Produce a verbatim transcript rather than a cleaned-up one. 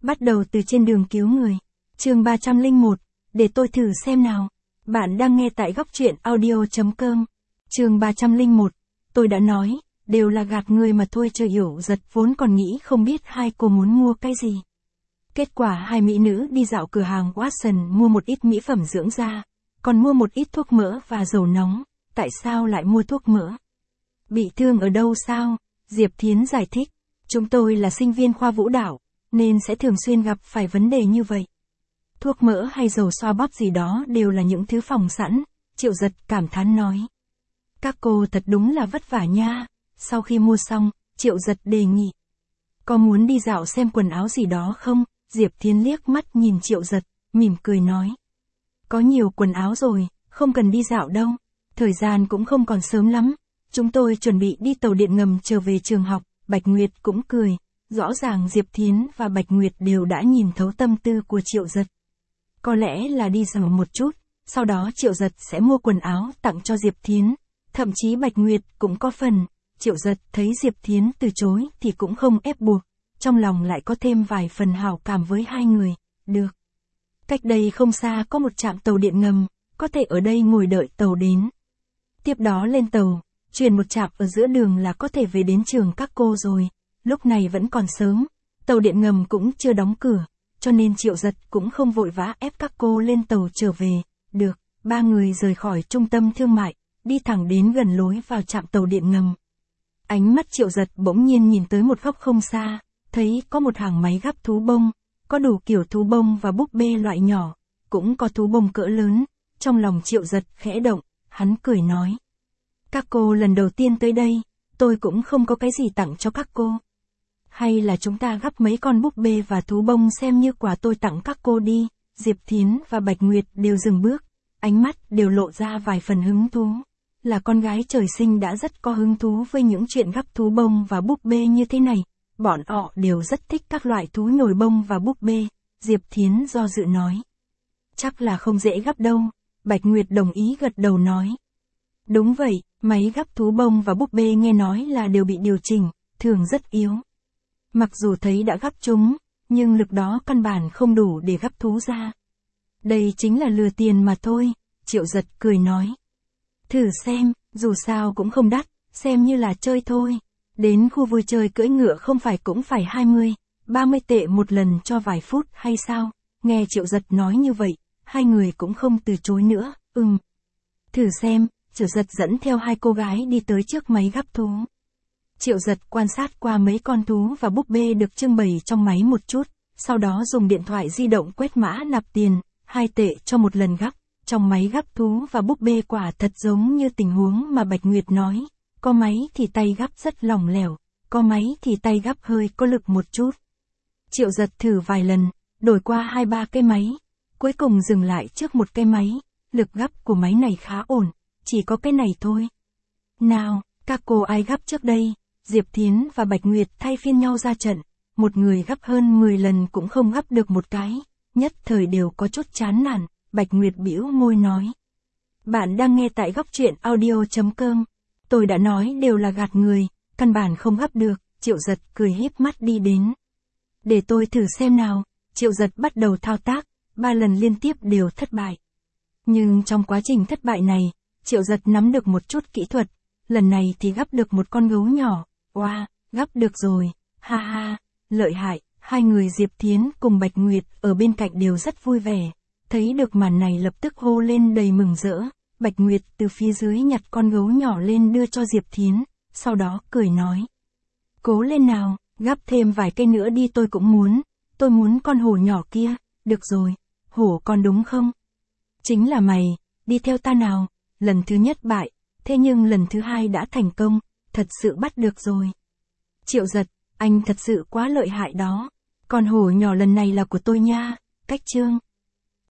Bắt đầu từ trên đường cứu người. Chương ba trăm lẻ một, để tôi thử xem nào. Bạn đang nghe tại góc truyện audio chấm com. Chương ba trăm lẻ một, tôi đã nói, đều là gạt người mà thôi. Trời hiểu giật vốn còn nghĩ không biết hai cô muốn mua cái gì. Kết quả hai mỹ nữ đi dạo cửa hàng Watson mua một ít mỹ phẩm dưỡng da, còn mua một ít thuốc mỡ và dầu nóng. Tại sao lại mua thuốc mỡ? Bị thương ở đâu sao? Diệp Thiến giải thích, chúng tôi là sinh viên khoa vũ đạo, nên sẽ thường xuyên gặp phải vấn đề như vậy. Thuốc mỡ hay dầu xoa bóp gì đó đều là những thứ phòng sẵn, Triệu Giật cảm thán nói. Các cô thật đúng là vất vả nha. Sau khi mua xong, Triệu Giật đề nghị. Có muốn đi dạo xem quần áo gì đó không? Diệp Thiến liếc mắt nhìn Triệu Giật, mỉm cười nói. Có nhiều quần áo rồi, không cần đi dạo đâu. Thời gian cũng không còn sớm lắm. Chúng tôi chuẩn bị đi tàu điện ngầm trở về trường học. Bạch Nguyệt cũng cười. Rõ ràng Diệp Thiến và Bạch Nguyệt đều đã nhìn thấu tâm tư của Triệu Giật. Có lẽ là đi dạo một chút, sau đó Triệu Giật sẽ mua quần áo tặng cho Diệp Thiến. Thậm chí Bạch Nguyệt cũng có phần. Triệu Giật thấy Diệp Thiến từ chối thì cũng không ép buộc. Trong lòng lại có thêm vài phần hảo cảm với hai người. Được. Cách đây không xa có một trạm tàu điện ngầm, có thể ở đây ngồi đợi tàu đến. Tiếp đó lên tàu, chuyển một trạm ở giữa đường là có thể về đến trường các cô rồi. Lúc này vẫn còn sớm, tàu điện ngầm cũng chưa đóng cửa, cho nên Triệu Giật cũng không vội vã ép các cô lên tàu trở về. Được, ba người rời khỏi trung tâm thương mại, đi thẳng đến gần lối vào trạm tàu điện ngầm. Ánh mắt Triệu Giật bỗng nhiên nhìn tới một góc không xa, thấy có một hàng máy gắp thú bông, có đủ kiểu thú bông và búp bê loại nhỏ, cũng có thú bông cỡ lớn. Trong lòng Triệu Giật khẽ động, hắn cười nói. Các cô lần đầu tiên tới đây, tôi cũng không có cái gì tặng cho các cô. Hay là chúng ta gắp mấy con búp bê và thú bông xem như quà tôi tặng các cô đi. Diệp Thiến và Bạch Nguyệt đều dừng bước, ánh mắt đều lộ ra vài phần hứng thú. Là con gái trời sinh đã rất có hứng thú với những chuyện gắp thú bông và búp bê như thế này. Bọn họ đều rất thích các loại thú nhồi bông và búp bê. Diệp Thiến do dự nói. Chắc là không dễ gắp đâu. Bạch Nguyệt đồng ý gật đầu nói. Đúng vậy, máy gắp thú bông và búp bê nghe nói là đều bị điều chỉnh, thường rất yếu. Mặc dù thấy đã gắp chúng, nhưng lực đó căn bản không đủ để gắp thú ra. Đây chính là lừa tiền mà thôi, Triệu Giật cười nói. Thử xem, dù sao cũng không đắt, xem như là chơi thôi. Đến khu vui chơi cưỡi ngựa không phải cũng phải hai mươi, ba mươi tệ một lần cho vài phút hay sao? Nghe Triệu Giật nói như vậy, hai người cũng không từ chối nữa, ừm. Thử xem, Triệu Giật dẫn theo hai cô gái đi tới trước máy gắp thú. Triệu Giật quan sát qua mấy con thú và búp bê được trưng bày trong máy một chút, sau đó dùng điện thoại di động quét mã nạp tiền, hai tệ cho một lần gắp. Trong máy gắp thú và búp bê quả thật giống như tình huống mà Bạch Nguyệt nói, có máy thì tay gắp rất lỏng lẻo, có máy thì tay gắp hơi có lực một chút. Triệu Giật thử vài lần, đổi qua hai ba cái máy, cuối cùng dừng lại trước một cái máy, lực gắp của máy này khá ổn, chỉ có cái này thôi. Nào, các cô ai gắp trước đây? Diệp Thiến và Bạch Nguyệt thay phiên nhau ra trận, một người gắp hơn mười lần cũng không gắp được một cái, nhất thời đều có chút chán nản. Bạch Nguyệt bĩu môi nói. Bạn đang nghe tại góc truyện audio chấm com. Tôi đã nói đều là gạt người, căn bản không gắp được. Triệu Giật cười híp mắt đi đến. Để tôi thử xem nào. Triệu Giật bắt đầu thao tác, ba lần liên tiếp đều thất bại. Nhưng trong quá trình thất bại này, Triệu Giật nắm được một chút kỹ thuật. Lần này thì gắp được một con gấu nhỏ. Wow, gắp được rồi. Ha ha, lợi hại. Hai người Diệp Thiến cùng Bạch Nguyệt ở bên cạnh đều rất vui vẻ. Thấy được màn này lập tức hô lên đầy mừng rỡ. Bạch Nguyệt từ phía dưới nhặt con gấu nhỏ lên đưa cho Diệp Thiến, sau đó cười nói. Cố lên nào, gắp thêm vài cây nữa đi, tôi cũng muốn. Tôi muốn con hổ nhỏ kia. Được rồi, hổ con đúng không? Chính là mày, đi theo ta nào. Lần thứ nhất bại, thế nhưng lần thứ hai đã thành công, thật sự bắt được rồi. Triệu Giật, anh thật sự quá lợi hại đó. Con hổ nhỏ lần này là của tôi nha. Cách chương.